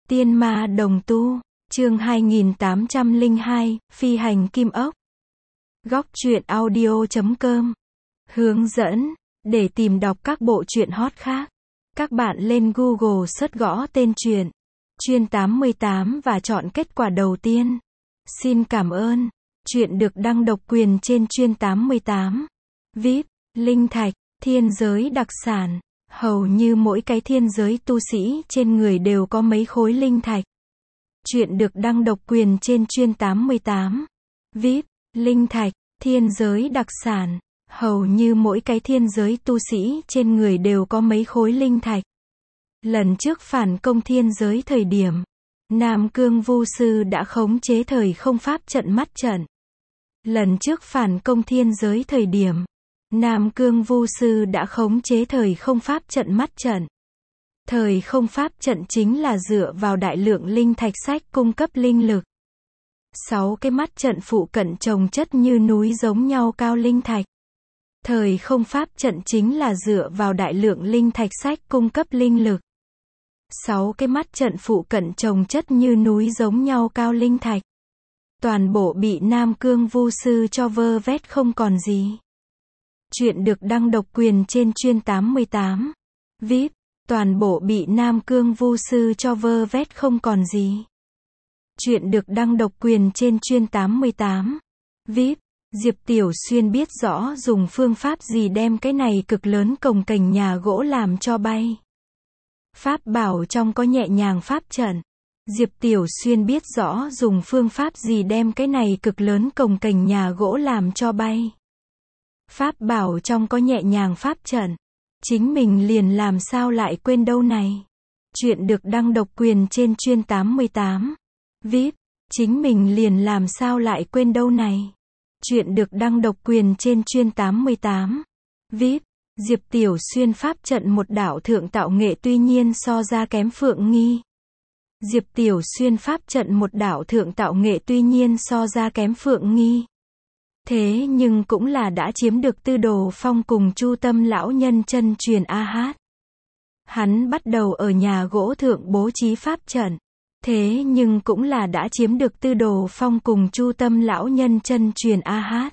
Tiên ma đồng tu, chương 2802, phi hành kim ốc. Góc truyện audio.com. Hướng dẫn, để tìm đọc các bộ truyện hot khác, các bạn lên Google search gõ tên truyện, Truyện 88 và chọn kết quả đầu tiên. Xin cảm ơn. Truyện được đăng độc quyền trên Truyện 88. VIP, linh thạch, thiên giới đặc sản. Hầu như mỗi cái thiên giới tu sĩ trên người đều có mấy khối linh thạch. Truyện được đăng độc quyền trên Truyện 88. VIP, linh thạch, thiên giới đặc sản. Hầu như mỗi cái thiên giới tu sĩ trên người đều có mấy khối linh thạch. Lần trước phản công thiên giới thời điểm, Nam Cương Vu Sư đã khống chế thời không pháp trận mắt trận. Lần trước phản công thiên giới thời điểm, Nam Cương Vu Sư đã khống chế thời không pháp trận mắt trận. Thời không pháp trận chính là dựa vào đại lượng linh thạch sách cung cấp linh lực. 6 cái mắt trận phụ cận chồng chất như núi giống nhau cao linh thạch. Thời không pháp trận chính là dựa vào đại lượng linh thạch sách cung cấp linh lực. 6 cái mắt trận phụ cận chồng chất như núi giống nhau cao linh thạch. Toàn bộ bị Nam Cương Vu Sư cho vơ vét không còn gì. Truyện được đăng độc quyền trên Truyện 88. VIP, toàn bộ bị Nam Cương Vu Sư cho vơ vét không còn gì. Truyện được đăng độc quyền trên Truyện 88. VIP, Diệp Tiểu Xuyên biết rõ dùng phương pháp gì đem cái này cực lớn cồng kềnh nhà gỗ làm cho bay. Pháp bảo trong có nhẹ nhàng pháp trận. Diệp Tiểu Xuyên biết rõ dùng phương pháp gì đem cái này cực lớn cồng kềnh nhà gỗ làm cho bay. Pháp bảo trong có nhẹ nhàng pháp trận. Chính mình liền làm sao lại quên đâu này. Truyện được đăng độc quyền trên Truyện 88. VIP, chính mình liền làm sao lại quên đâu này. Truyện được đăng độc quyền trên Truyện 88. VIP, Diệp Tiểu Xuyên pháp trận một đạo thượng tạo nghệ tuy nhiên so ra kém Phượng Nghi. Diệp Tiểu Xuyên pháp trận một đạo thượng tạo nghệ tuy nhiên so ra kém Phượng Nghi. Thế nhưng cũng là đã chiếm được Tư Đồ Phong cùng Chu Tâm lão nhân chân truyền A-hát. Hắn bắt đầu ở nhà gỗ thượng bố trí pháp trận. Thế nhưng cũng là đã chiếm được Tư Đồ Phong cùng Chu Tâm lão nhân chân truyền A-hát.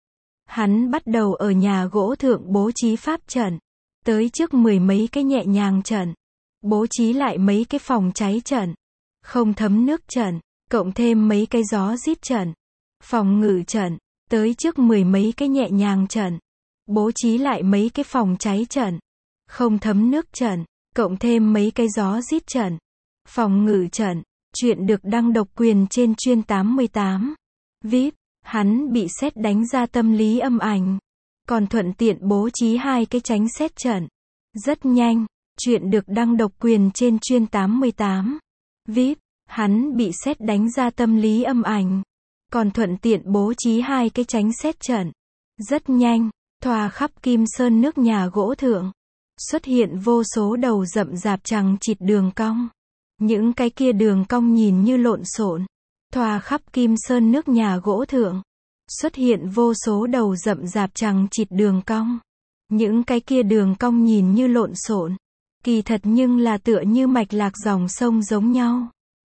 Hắn bắt đầu ở nhà gỗ thượng bố trí pháp trận. Tới trước 10 mấy cái nhẹ nhàng trận. Bố trí lại mấy cái phòng cháy trận. Không thấm nước trận. Cộng thêm mấy cái gió rít trận. Phòng ngự trận. Tới trước 10 mấy cái nhẹ nhàng trận. Bố trí lại mấy cái phòng cháy trận. Không thấm nước trận. Cộng thêm mấy cái gió rít trận. Phòng ngự trận. Truyện được đăng độc quyền trên Truyện 88. VIP, hắn bị sét đánh ra tâm lý âm ảnh. Còn thuận tiện bố trí 2 cái tránh sét trận. Rất nhanh. Truyện được đăng độc quyền trên Truyện 88. VIP, hắn bị sét đánh ra tâm lý âm ảnh. Còn thuận tiện bố trí 2 cái tránh sét trận. Rất nhanh, thoa khắp Kim Sơn nước nhà gỗ thượng. Xuất hiện vô số đầu rậm rạp chằng chịt đường cong. Những cái kia đường cong nhìn như lộn xộn. Thoa khắp Kim Sơn nước nhà gỗ thượng. Xuất hiện vô số đầu rậm rạp chằng chịt đường cong. Những cái kia đường cong nhìn như lộn xộn. Kỳ thật nhưng là tựa như mạch lạc dòng sông giống nhau.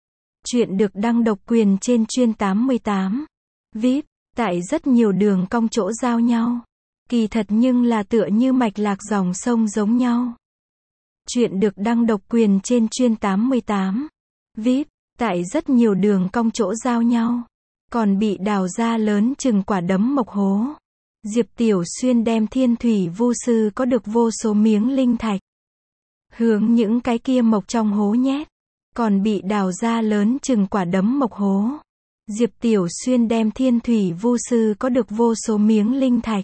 Truyện được đăng độc quyền trên Truyện 88. VIP, tại rất nhiều đường cong chỗ giao nhau. Kỳ thật nhưng là tựa như mạch lạc dòng sông giống nhau. Truyện được đăng độc quyền trên Truyện 88. VIP, tại rất nhiều đường cong chỗ giao nhau. Còn bị đào ra lớn chừng quả đấm mộc hố. Diệp Tiểu Xuyên đem Thiên Thủy Vu Sư có được vô số miếng linh thạch. Hướng những cái kia mộc trong hố nhét. Còn bị đào ra lớn chừng quả đấm mộc hố. Diệp Tiểu Xuyên đem Thiên Thủy Vu Sư có được vô số miếng linh thạch.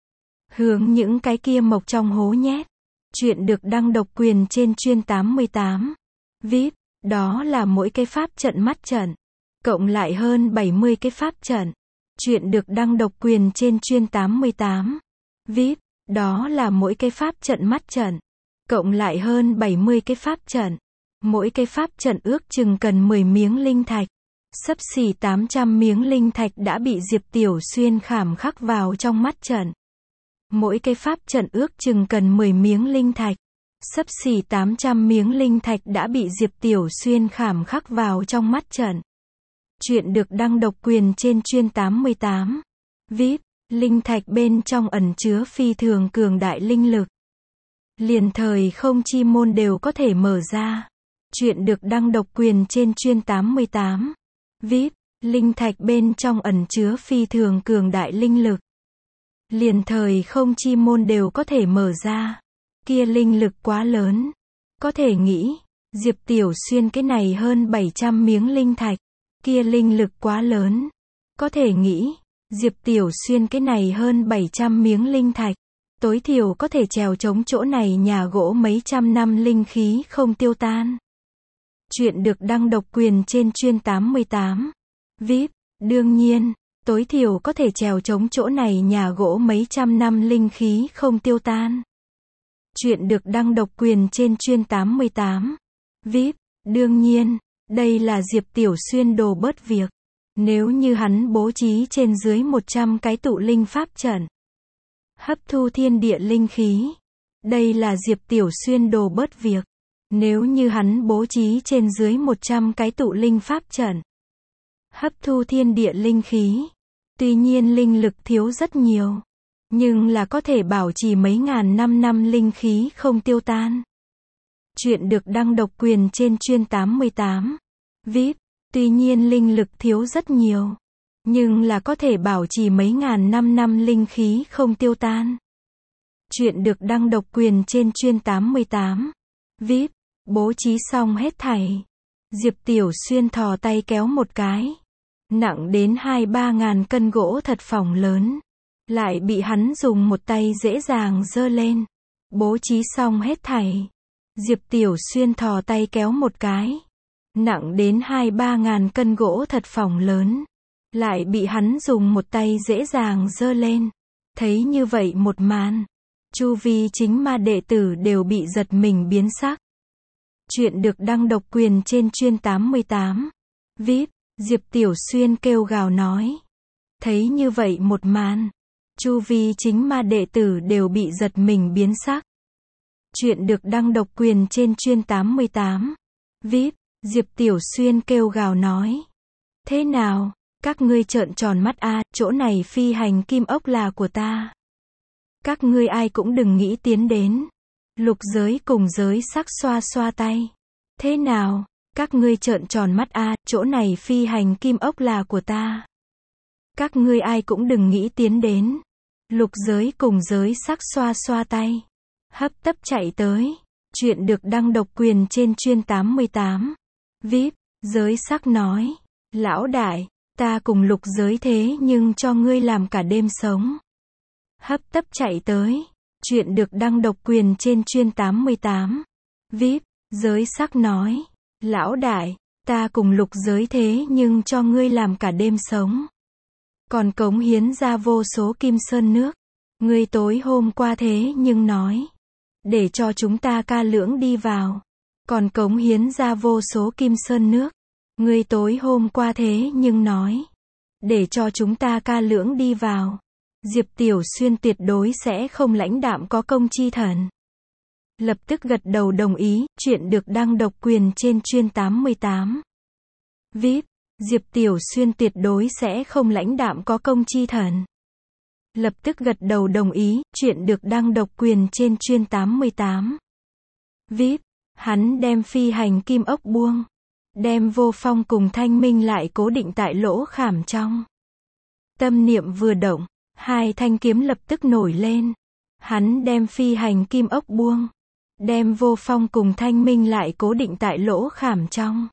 Hướng những cái kia mộc trong hố nhét. Truyện được đăng độc quyền trên Truyện 88. VIP, đó là mỗi cái pháp trận mắt trận. Cộng lại hơn 70 cái pháp trận. Truyện được đăng độc quyền trên Truyện 88. VIP, đó là mỗi cái pháp trận mắt trận. Cộng lại hơn 70 cái pháp trận. Mỗi cái pháp trận ước chừng cần 10 miếng linh thạch. Xấp xỉ 800 miếng linh thạch đã bị Diệp Tiểu Xuyên khảm khắc vào trong mắt trận. Mỗi cái pháp trận ước chừng cần 10 miếng linh thạch. Xấp xỉ 800 miếng linh thạch đã bị Diệp Tiểu Xuyên khảm khắc vào trong mắt trận. Chuyện được đăng độc quyền trên chuyên 88. VIP, linh thạch bên trong ẩn chứa phi thường cường đại linh lực. Liền thời không chi môn đều có thể mở ra. Chuyện được đăng độc quyền trên chuyên 88. VIP, linh thạch bên trong ẩn chứa phi thường cường đại linh lực. Liền thời không chi môn đều có thể mở ra. Kia linh lực quá lớn. Có thể nghĩ, Diệp Tiểu Xuyên cái này hơn 700 miếng linh thạch. Kia linh lực quá lớn. Có thể nghĩ, Diệp Tiểu Xuyên cái này hơn 700 miếng linh thạch. Tối thiểu có thể trèo chống chỗ này nhà gỗ mấy trăm năm linh khí không tiêu tan. Chuyện được đăng độc quyền trên chuyên 88. VIP, đương nhiên, tối thiểu có thể trèo chống chỗ này nhà gỗ mấy trăm năm linh khí không tiêu tan. Chuyện được đăng độc quyền trên chuyên 88. VIP, đương nhiên, đây là Diệp Tiểu Xuyên đồ bớt việc. Nếu như hắn bố trí trên dưới 100 cái tụ linh pháp trận, hấp thu thiên địa linh khí. Đây là Diệp Tiểu Xuyên đồ bớt việc. Nếu như hắn bố trí trên dưới 100 cái tụ linh pháp trận, hấp thu thiên địa linh khí. Tuy nhiên linh lực thiếu rất nhiều, nhưng là có thể bảo trì mấy ngàn năm linh khí không tiêu tan. Chuyện được đăng độc quyền trên chuyên 88. VIP, tuy nhiên linh lực thiếu rất nhiều, nhưng là có thể bảo trì mấy ngàn năm linh khí không tiêu tan. Chuyện được đăng độc quyền trên chuyên 88. VIP, bố trí xong hết thảy. Diệp Tiểu Xuyên thò tay kéo một cái. Nặng đến 2-3 ngàn cân gỗ thật phỏng lớn. Lại bị hắn dùng một tay dễ dàng giơ lên. Bố trí xong hết thảy. Diệp Tiểu Xuyên thò tay kéo một cái. Nặng đến 2-3 ngàn cân gỗ thật phỏng lớn. Lại bị hắn dùng một tay dễ dàng giơ lên. Thấy như vậy một màn, chu vi chính ma đệ tử đều bị giật mình biến sắc. Chuyện được đăng độc quyền trên chuyên 88. VIP, Diệp Tiểu Xuyên kêu gào nói. Thấy như vậy một màn, chu vi chính ma đệ tử đều bị giật mình biến sắc. Chuyện được đăng độc quyền trên chuyên 88. VIP, Diệp Tiểu Xuyên kêu gào nói. Thế nào, các ngươi trợn tròn mắt a, chỗ này phi hành kim ốc là của ta. Các ngươi ai cũng đừng nghĩ tiến đến. Lục giới cùng giới sắc xoa xoa tay. Thế nào, các ngươi trợn tròn mắt a, chỗ này phi hành kim ốc là của ta. Các ngươi ai cũng đừng nghĩ tiến đến. Lục giới cùng giới sắc xoa xoa tay. Hấp tấp chạy tới. Chuyện được đăng độc quyền trên chuyên 88. VIP, giới sắc nói. Lão đại, ta cùng lục giới thế nhưng cho ngươi làm cả đêm sống. Hấp tấp chạy tới. Chuyện được đăng độc quyền trên chuyên 88. VIP, giới sắc nói. Lão đại, ta cùng lục giới thế nhưng cho ngươi làm cả đêm sống. Còn cống hiến ra vô số kim sơn nước. Ngươi tối hôm qua thế nhưng nói. Để cho chúng ta ca lưỡng đi vào. Còn cống hiến ra vô số kim sơn nước. Ngươi tối hôm qua thế nhưng nói. Để cho chúng ta ca lưỡng đi vào. Diệp Tiểu Xuyên tuyệt đối sẽ không lãnh đạm có công chi thần. Lập tức gật đầu đồng ý. Chuyện được đăng độc quyền trên chuyên 88. VIP, Diệp Tiểu Xuyên tuyệt đối sẽ không lãnh đạm có công chi thần. Lập tức gật đầu đồng ý. Chuyện được đăng độc quyền trên chuyên 88. VIP, hắn đem phi hành kim ốc buông. Đem vô phong cùng thanh minh lại cố định tại lỗ khảm trong. Tâm niệm vừa động, hai thanh kiếm lập tức nổi lên. Hắn đem phi hành kim ốc buông. Đem vô phong cùng thanh minh lại cố định tại lỗ khảm trong.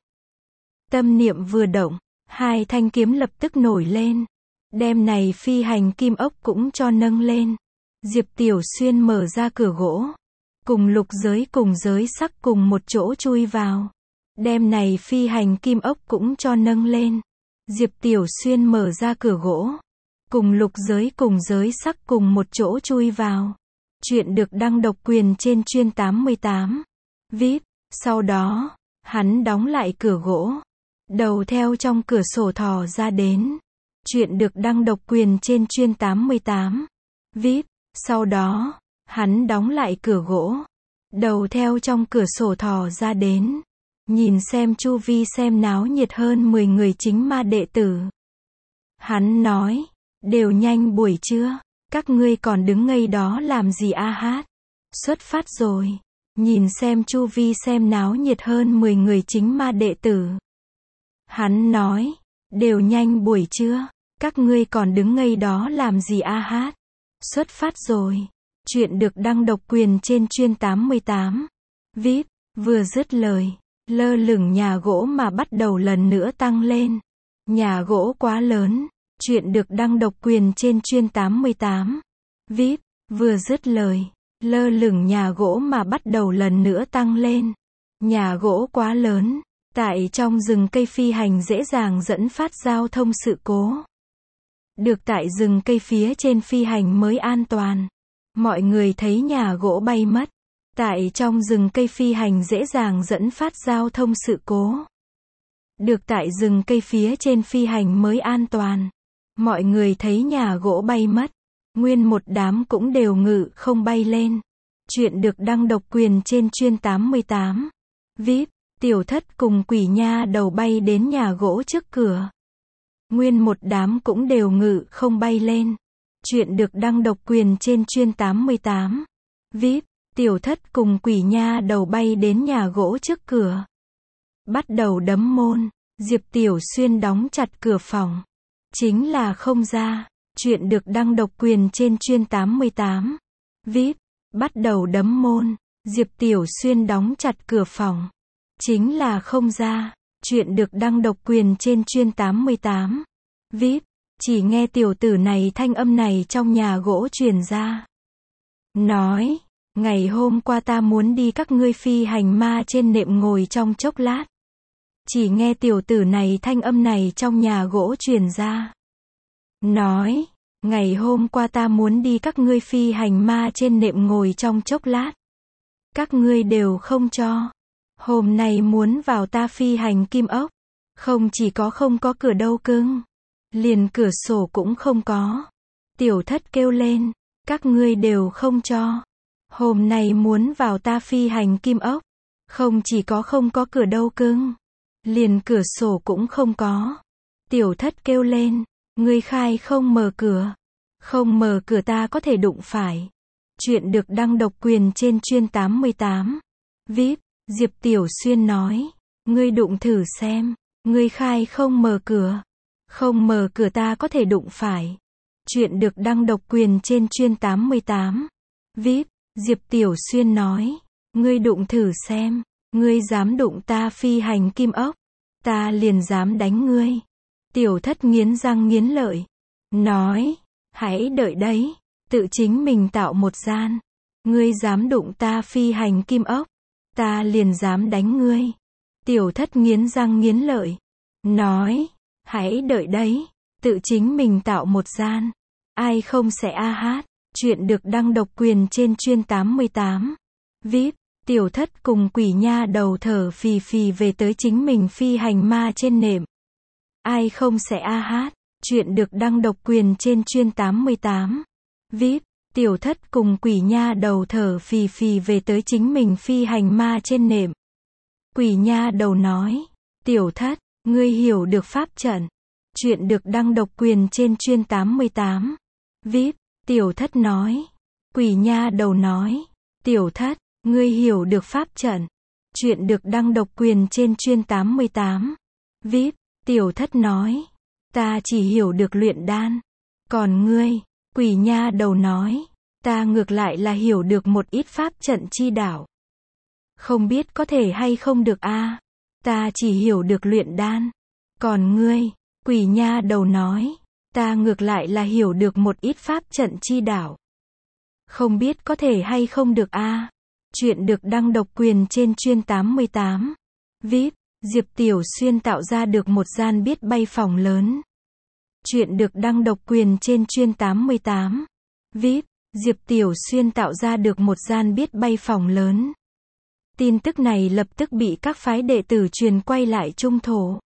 Tâm niệm vừa động, hai thanh kiếm lập tức nổi lên. Đem này phi hành kim ốc cũng cho nâng lên. Diệp Tiểu Xuyên mở ra cửa gỗ. Cùng lục giới cùng giới sắc cùng một chỗ chui vào. Đem này phi hành kim ốc cũng cho nâng lên. Diệp Tiểu Xuyên mở ra cửa gỗ. Cùng lục giới cùng giới sắc cùng một chỗ chui vào. Chuyện được đăng độc quyền trên chuyên 88. VIP, sau đó, hắn đóng lại cửa gỗ. Đầu theo trong cửa sổ thò ra đến. Chuyện được đăng độc quyền trên chuyên 88. VIP, sau đó, hắn đóng lại cửa gỗ. đầu theo trong cửa sổ thò ra đến, nhìn xem chu vi xem náo nhiệt hơn 10 người chính ma đệ tử. Hắn nói, đều nhanh buổi trưa, các ngươi còn đứng ngây đó làm gì a hát, xuất phát rồi. Nhìn xem chu vi xem náo nhiệt hơn 10 người chính ma đệ tử. Hắn nói, đều nhanh buổi trưa, các ngươi còn đứng ngây đó làm gì a hát, xuất phát rồi. Chuyện được đăng độc quyền trên chuyên 88. VIP, vừa dứt lời, lơ lửng nhà gỗ mà bắt đầu lần nữa tăng lên. Nhà gỗ quá lớn. Chuyện được đăng độc quyền trên chuyên 88. VIP, vừa dứt lời, lơ lửng nhà gỗ mà bắt đầu lần nữa tăng lên. Nhà gỗ quá lớn. Tại trong rừng cây phi hành dễ dàng dẫn phát giao thông sự cố. Được tại rừng cây phía trên phi hành mới an toàn. Mọi người thấy nhà gỗ bay mất. Tại trong rừng cây phi hành dễ dàng dẫn phát giao thông sự cố. Được tại rừng cây phía trên phi hành mới an toàn. Mọi người thấy nhà gỗ bay mất. Nguyên một đám cũng đều ngự không bay lên. Chuyện được đăng độc quyền trên chuyên 88. VIP, tiểu thất cùng quỷ nha đầu bay đến nhà gỗ trước cửa. Nguyên một đám cũng đều ngự không bay lên. Chuyện được đăng độc quyền trên chuyên 88. VIP, tiểu thất cùng quỷ nha đầu bay đến nhà gỗ trước cửa. Bắt đầu đấm môn. Diệp Tiểu Xuyên đóng chặt cửa phòng. Chính là không ra. Chuyện được đăng độc quyền trên chuyên 88. VIP, bắt đầu đấm môn. Diệp Tiểu Xuyên đóng chặt cửa phòng. Chính là không ra. Chuyện được đăng độc quyền trên chuyên 88. VIP, chỉ nghe tiểu tử này thanh âm này trong nhà gỗ truyền ra. Nói, ngày hôm qua ta muốn đi các ngươi phi hành ma trên nệm ngồi trong chốc lát. Chỉ nghe tiểu tử này thanh âm này trong nhà gỗ truyền ra. Nói, ngày hôm qua ta muốn đi các ngươi phi hành ma trên nệm ngồi trong chốc lát. Các ngươi đều không cho. Hôm nay muốn vào ta phi hành kim ốc. Không chỉ có không có cửa đâu cưng. Liền cửa sổ cũng không có. Tiểu thất kêu lên. Các ngươi đều không cho. Hôm nay muốn vào ta phi hành kim ốc. Không chỉ có không có cửa đâu cưng. Liền cửa sổ cũng không có. Tiểu thất kêu lên. Ngươi khai không mở cửa. Không mở cửa ta có thể đụng phải. Chuyện được đăng độc quyền trên chuyên 88. VIP, Diệp Tiểu Xuyên nói. Ngươi đụng thử xem. Ngươi khai không mở cửa. Không mở cửa ta có thể đụng phải. Chuyện được đăng độc quyền trên chuyên 88. VIP, Diệp Tiểu Xuyên nói. Ngươi đụng thử xem. Ngươi dám đụng ta phi hành kim ốc. Ta liền dám đánh ngươi. Tiểu thất nghiến răng nghiến lợi. Nói. Hãy đợi đấy. Tự chính mình tạo một gian. Ngươi dám đụng ta phi hành kim ốc. Ta liền dám đánh ngươi. Tiểu thất nghiến răng nghiến lợi. Nói. Hãy đợi đấy. Tự chính mình tạo một gian. Ai không sẽ a hát. Chuyện được đăng độc quyền trên chuyên 88. VIP, tiểu thất cùng quỷ nha đầu thở phì phì về tới chính mình phi hành ma trên nệm. Ai không sẽ a hát. Chuyện được đăng độc quyền trên chuyên 88. VIP, tiểu thất cùng quỷ nha đầu thở phì phì về tới chính mình phi hành ma trên nệm. Quỷ nha đầu nói. Tiểu thất, ngươi hiểu được pháp trận. Chuyện được đăng độc quyền trên chuyên 88. VIP, tiểu thất nói. Quỷ nha đầu nói. Tiểu thất, ngươi hiểu được pháp trận. Chuyện được đăng độc quyền trên chuyên 88. VIP, tiểu thất nói. Ta chỉ hiểu được luyện đan. Còn ngươi, quỷ nha đầu nói. Ta ngược lại là hiểu được một ít pháp trận chi đạo. Không biết có thể hay không được a. Ta chỉ hiểu được luyện đan. Còn ngươi, quỷ nha đầu nói. Ta ngược lại là hiểu được một ít pháp trận chi đạo. Không biết có thể hay không được a. Chuyện được đăng độc quyền trên chuyên 88. VIP, Diệp Tiểu Xuyên tạo ra được một gian biết bay phòng lớn. Chuyện được đăng độc quyền trên chuyên 88. VIP, Diệp Tiểu Xuyên tạo ra được một gian biết bay phòng lớn. Tin tức này lập tức bị các phái đệ tử truyền quay lại trung thổ.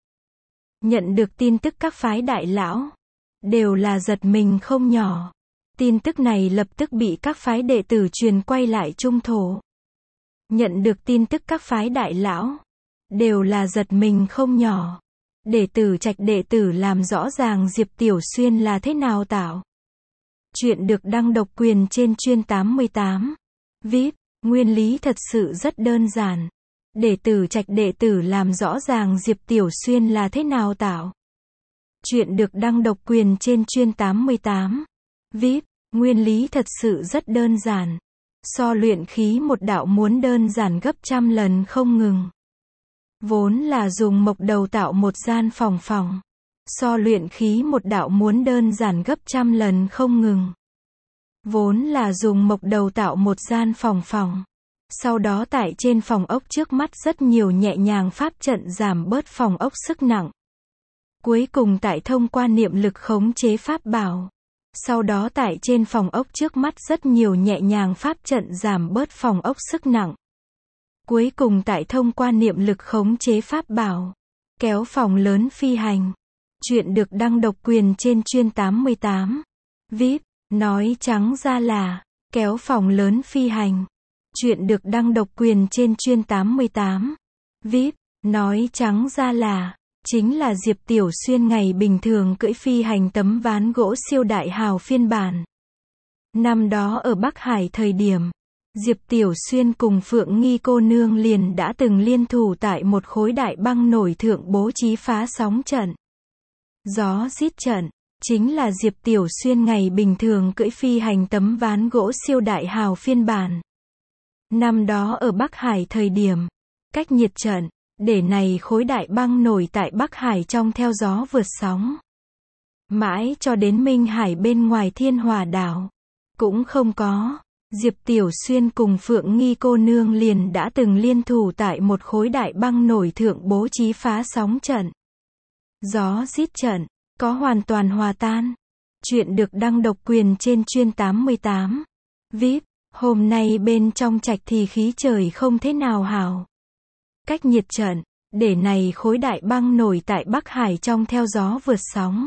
Nhận được tin tức các phái đại lão đều là giật mình không nhỏ. Tin tức này lập tức bị các phái đệ tử truyền quay lại trung thổ. Nhận được tin tức các phái đại lão đều là giật mình không nhỏ. Đệ tử Trạch đệ tử làm rõ ràng Diệp Tiểu Xuyên là thế nào tạo. Chuyện được đăng độc quyền trên chuyên 88. VIP, nguyên lý thật sự rất đơn giản. Đệ tử Trạch đệ tử làm rõ ràng Diệp Tiểu Xuyên là thế nào tạo. Chuyện được đăng độc quyền trên chuyên 88. VIP, nguyên lý thật sự rất đơn giản. So luyện khí một đạo muốn đơn giản gấp trăm lần không ngừng. Vốn là dùng mộc đầu tạo một gian phòng. So luyện khí một đạo muốn đơn giản gấp trăm lần không ngừng. Vốn là dùng mộc đầu tạo một gian phòng. Sau đó tại trên phòng ốc trước mắt rất nhiều nhẹ nhàng pháp trận giảm bớt phòng ốc sức nặng. Cuối cùng tại thông qua niệm lực khống chế pháp bảo. Sau đó tại trên phòng ốc trước mắt rất nhiều nhẹ nhàng pháp trận giảm bớt phòng ốc sức nặng. Cuối cùng tại thông qua niệm lực khống chế pháp bảo. Kéo phòng lớn phi hành. Chuyện được đăng độc quyền trên chuyên 88. VIP, nói trắng ra là, kéo phòng lớn phi hành. Chuyện được đăng độc quyền trên chuyên 88. VIP, nói trắng ra là, chính là Diệp Tiểu Xuyên ngày bình thường cưỡi phi hành tấm ván gỗ siêu đại hào phiên bản. Năm đó ở Bắc Hải thời điểm, Diệp Tiểu Xuyên cùng Phượng Nghi cô nương liền đã từng liên thủ tại một khối đại băng nổi thượng bố trí phá sóng trận. Gió rít trận, chính là Diệp Tiểu Xuyên ngày bình thường cưỡi phi hành tấm ván gỗ siêu đại hào phiên bản. Năm đó ở Bắc Hải thời điểm, cách nhiệt trận, để này khối đại băng nổi tại Bắc Hải trong theo gió vượt sóng. Mãi cho đến Minh Hải bên ngoài Thiên Hòa đảo. Cũng không có. Diệp Tiểu Xuyên cùng Phượng Nghi cô nương liền đã từng liên thủ tại một khối đại băng nổi thượng bố trí phá sóng trận. Gió rít trận, có hoàn toàn hòa tan. Chuyện được đăng độc quyền trên chuyên 88. VIP, hôm nay bên trong Trạch thì khí trời không thế nào hảo. Cách nhiệt trận, để này khối đại băng nổi tại Bắc Hải trong theo gió vượt sóng.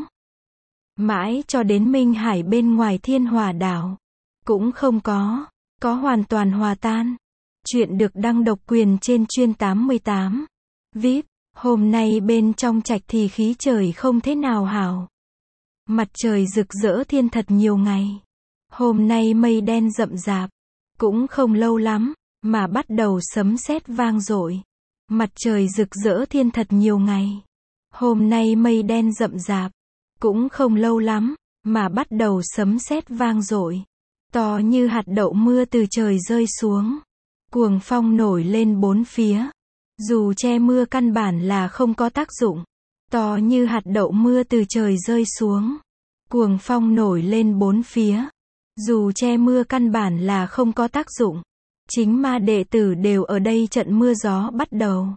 Mãi cho đến Minh Hải bên ngoài Thiên Hòa đảo. Cũng không có hoàn toàn hòa tan. Chuyện được đăng độc quyền trên chuyên 88. VIP, hôm nay bên trong Trạch thì khí trời không thế nào hảo. Mặt trời rực rỡ thiên thật nhiều ngày. Hôm nay mây đen rậm rạp. Cũng không lâu lắm, mà bắt đầu sấm sét vang dội. Mặt trời rực rỡ thiên thật nhiều ngày. Hôm nay mây đen rậm rạp. Cũng không lâu lắm, mà bắt đầu sấm sét vang dội. To như hạt đậu mưa từ trời rơi xuống. Cuồng phong nổi lên bốn phía. Dù che mưa căn bản là không có tác dụng. To như hạt đậu mưa từ trời rơi xuống. Cuồng phong nổi lên bốn phía. Dù che mưa căn bản là không có tác dụng. Chính ma đệ tử đều ở đây trận mưa gió bắt đầu.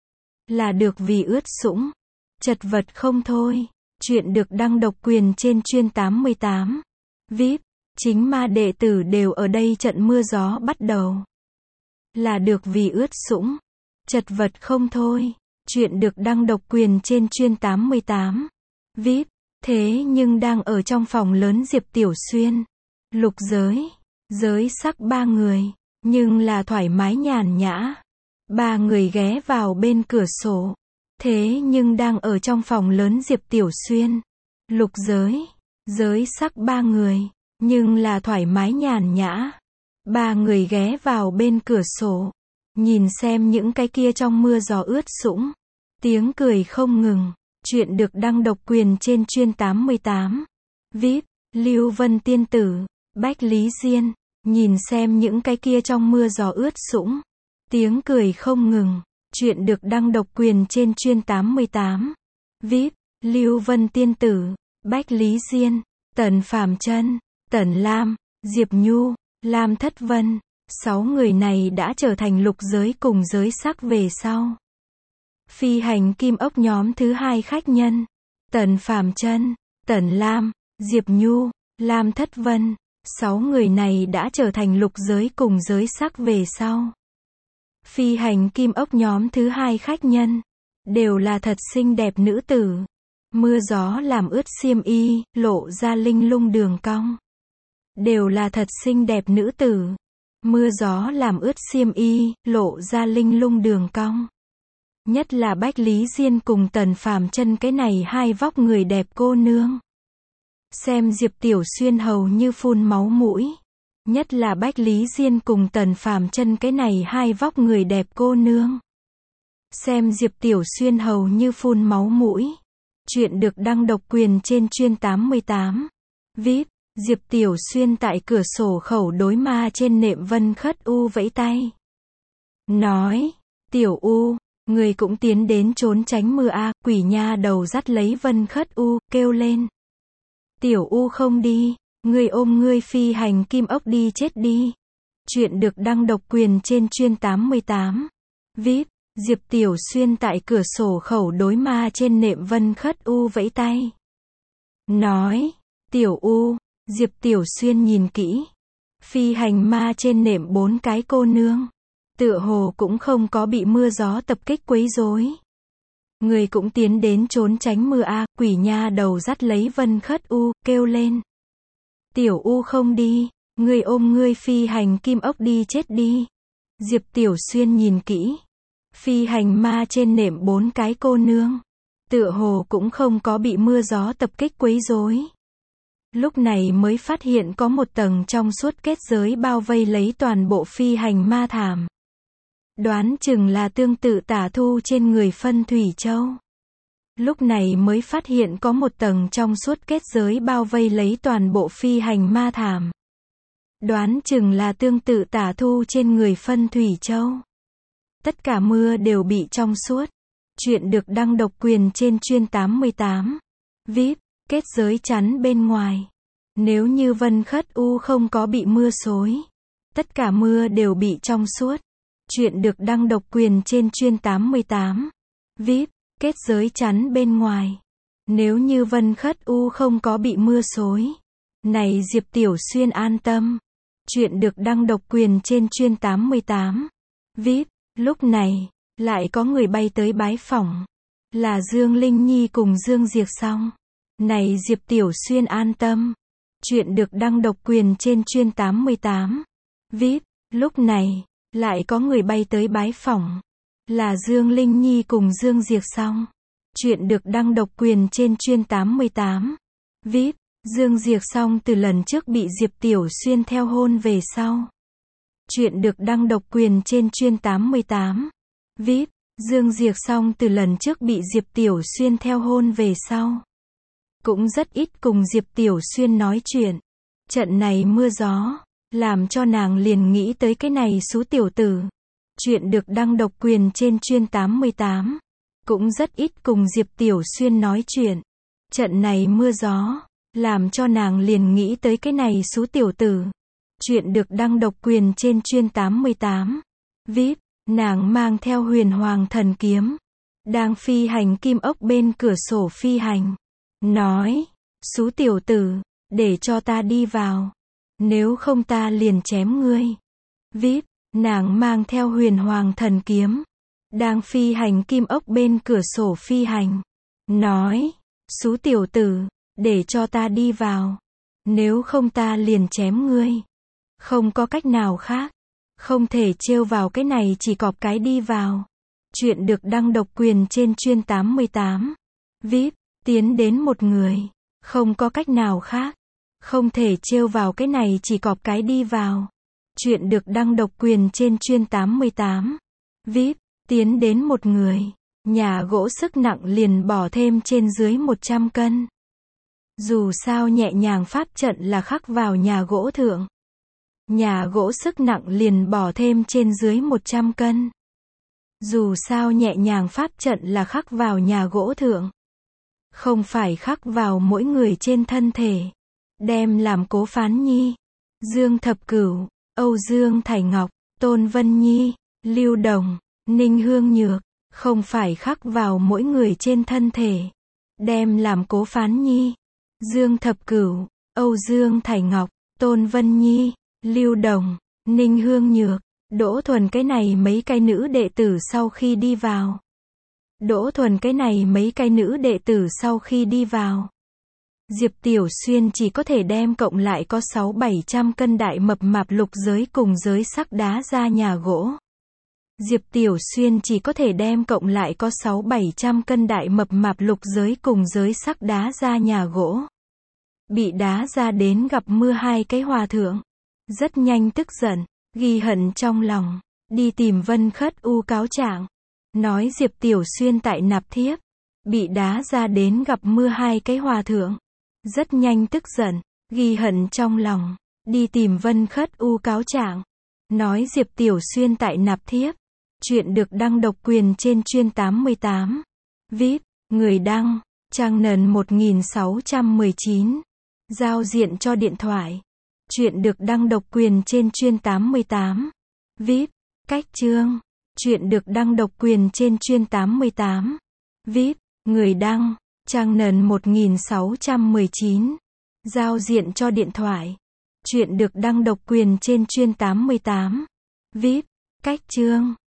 Là được vì ướt sũng. Chật vật không thôi. Chuyện được đăng độc quyền trên chuyên 88. VIP, chính ma đệ tử đều ở đây trận mưa gió bắt đầu. Là được vì ướt sũng. Chật vật không thôi. Chuyện được đăng độc quyền trên chuyên 88. VIP, thế nhưng đang ở trong phòng lớn Diệp Tiểu Xuyên. Lục giới sắc ba người. Nhưng là thoải mái nhàn nhã. Ba người ghé vào bên cửa sổ. Thế nhưng đang ở trong phòng lớn Diệp Tiểu Xuyên. Lục giới sắc ba người. Nhưng là thoải mái nhàn nhã. Ba người ghé vào bên cửa sổ. Nhìn xem những cái kia trong mưa gió ướt sũng. Tiếng cười không ngừng. Chuyện được đăng độc quyền trên chuyên 88. VIP, Lưu Vân Tiên Tử, Bách Lý Diên. Nhìn xem những cái kia trong mưa gió ướt sũng. Tiếng cười không ngừng. Chuyện được đăng độc quyền trên chuyên 88. VIP, Lưu Vân Tiên Tử, Bách Lý Diên, Tần Phàm Chân, Tần Lam, Diệp Nhu, Lam Thất Vân. 6 người này đã trở thành lục giới cùng giới sắc về sau. Phi hành kim ốc nhóm thứ 2 khách nhân. Tần Phàm Chân, Tần Lam, Diệp Nhu, Lam Thất Vân. 6 người này đã trở thành lục giới cùng giới sắc về sau. Phi hành kim ốc nhóm thứ 2 khách nhân. Đều là thật xinh đẹp nữ tử. Mưa gió làm ướt xiêm y, lộ ra linh lung đường cong. Đều là thật xinh đẹp nữ tử. Mưa gió làm ướt xiêm y, lộ ra linh lung đường cong. Nhất là Bách Lý Diên cùng Tần Phàm Chân cái này hai vóc người đẹp cô nương. Xem Diệp Tiểu Xuyên hầu như phun máu mũi. Nhất là Bách Lý Diên cùng Tần Phàm Chân cái này hai vóc người đẹp cô nương. Xem Diệp Tiểu Xuyên hầu như phun máu mũi. Chuyện được đăng độc quyền trên chuyên 88. VIP, Diệp Tiểu Xuyên tại cửa sổ khẩu đối ma trên nệm Vân Khất U vẫy tay. Nói, Tiểu U, người cũng tiến đến trốn tránh mưa a. Quỷ nha đầu dắt lấy Vân Khất U, kêu lên. Tiểu U không đi, người ôm ngươi phi hành kim ốc đi chết đi. Chuyện được đăng độc quyền trên chuyên 88. VIP, Diệp Tiểu Xuyên tại cửa sổ khẩu đối ma trên nệm Vân Khất U vẫy tay. Nói, Tiểu U, Diệp Tiểu Xuyên nhìn kỹ. Phi hành ma trên nệm 4 cái cô nương. Tựa hồ cũng không có bị mưa gió tập kích quấy rối. Người cũng tiến đến trốn tránh mưa a. Quỷ nha đầu dắt lấy Vân Khất U, kêu lên. Tiểu U không đi, người ôm ngươi phi hành kim ốc đi chết đi. Diệp Tiểu Xuyên nhìn kỹ. Phi hành ma trên nệm 4 cái cô nương. Tựa hồ cũng không có bị mưa gió tập kích quấy rối. Lúc này mới phát hiện có một tầng trong suốt kết giới bao vây lấy toàn bộ phi hành ma thảm. Đoán chừng là tương tự tả thu trên người Phân Thủy Châu. Lúc này mới phát hiện có một tầng trong suốt kết giới bao vây lấy toàn bộ phi hành ma thảm. Đoán chừng là tương tự tả thu trên người Phân Thủy Châu. Tất cả mưa đều bị trong suốt. Chuyện được đăng độc quyền trên chuyên 88. VIP, kết giới chắn bên ngoài. Nếu như Vân Khất U không có bị mưa xối. Tất cả mưa đều bị trong suốt. Chuyện được đăng độc quyền trên chuyên 88. VIP, kết giới chắn bên ngoài. Nếu như Vân Khất U không có bị mưa xối. Này Diệp Tiểu Xuyên an tâm. Chuyện được đăng độc quyền trên chuyên 88. VIP, lúc này, lại có người bay tới bái phỏng. Là Dương Linh Nhi cùng Dương Diệc Song. Này Diệp Tiểu Xuyên an tâm. Chuyện được đăng độc quyền trên chuyên 88. VIP, lúc này, lại có người bay tới bái phỏng. Là Dương Linh Nhi cùng Dương Diệc Song. Chuyện được đăng độc quyền trên chuyên 88. VIP, Dương Diệc Song từ lần trước bị Diệp Tiểu Xuyên theo hôn về sau. Chuyện được đăng độc quyền trên chuyên 88. VIP, Dương Diệc Song từ lần trước bị Diệp Tiểu Xuyên theo hôn về sau. Cũng rất ít cùng Diệp Tiểu Xuyên nói chuyện. Trận này mưa gió, làm cho nàng liền nghĩ tới cái này xú tiểu tử. Chuyện được đăng độc quyền trên chuyên 88. Cũng rất ít cùng Diệp Tiểu Xuyên nói chuyện. Trận này mưa gió, làm cho nàng liền nghĩ tới cái này xú tiểu tử. Chuyện được đăng độc quyền trên chuyên 88. VIP, nàng mang theo Huyền Hoàng Thần Kiếm. Đang phi hành kim ốc bên cửa sổ phi hành. Nói, xú tiểu tử, để cho ta đi vào. Nếu không ta liền chém ngươi. VIP, nàng mang theo Huyền Hoàng Thần Kiếm. Đang phi hành kim ốc bên cửa sổ phi hành. Nói, xú tiểu tử, để cho ta đi vào. Nếu không ta liền chém ngươi. Không có cách nào khác. Không thể trêu vào cái này chỉ cọp cái đi vào. Chuyện được đăng độc quyền trên chuyên 88. VIP, tiến đến một người. Không có cách nào khác. Không thể trêu vào cái này chỉ cọp cái đi vào. Chuyện được đăng độc quyền trên chuyên 88. VIP, tiến đến một người. Nhà gỗ sức nặng liền bỏ thêm trên dưới 100 cân. Dù sao nhẹ nhàng pháp trận là khắc vào nhà gỗ thượng. Nhà gỗ sức nặng liền bỏ thêm trên dưới 100 cân. Dù sao nhẹ nhàng pháp trận là khắc vào nhà gỗ thượng. Không phải khắc vào mỗi người trên thân thể. Đem làm Cố Phán Nhi, Dương Thập Cửu, Âu Dương Thải Ngọc, Tôn Vân Nhi, Lưu Đồng, Ninh Hương Nhược. Không phải khắc vào mỗi người trên thân thể. Đem làm Cố Phán Nhi, Dương Thập Cửu, Âu Dương Thải Ngọc, Tôn Vân Nhi, Lưu Đồng, Ninh Hương Nhược. Đỗ Thuần cái này mấy cái nữ đệ tử sau khi đi vào. Đỗ Thuần cái này mấy cái nữ đệ tử sau khi đi vào. Diệp Tiểu Xuyên chỉ có thể đem cộng lại có 600-700 cân đại mập mạp lục giới cùng giới sắc đá ra nhà gỗ. Diệp Tiểu Xuyên chỉ có thể đem cộng lại có 600-700 cân đại mập mạp lục giới cùng giới sắc đá ra nhà gỗ. Bị đá ra đến gặp mưa hai cái hòa thượng. Rất nhanh tức giận, ghi hận trong lòng, đi tìm Vân Khất U cáo trạng. Nói Diệp Tiểu Xuyên tại nạp thiếp. Bị đá ra đến gặp mưa hai cái hòa thượng. Rất nhanh tức giận, ghi hận trong lòng, đi tìm Vân Khất U cáo trạng. Nói Diệp Tiểu Xuyên tại nạp thiếp. Chuyện được đăng độc quyền trên chuyên 88. VIP, người đăng, trang nền 1619. Giao diện cho điện thoại. Chuyện được đăng độc quyền trên chuyên 88. VIP, cách chương. Chuyện được đăng độc quyền trên chuyên 88. VIP, người đăng, trang nền 1619. Giao diện cho điện thoại. Chuyện được đăng độc quyền trên chuyên 88. VIP, cách chương.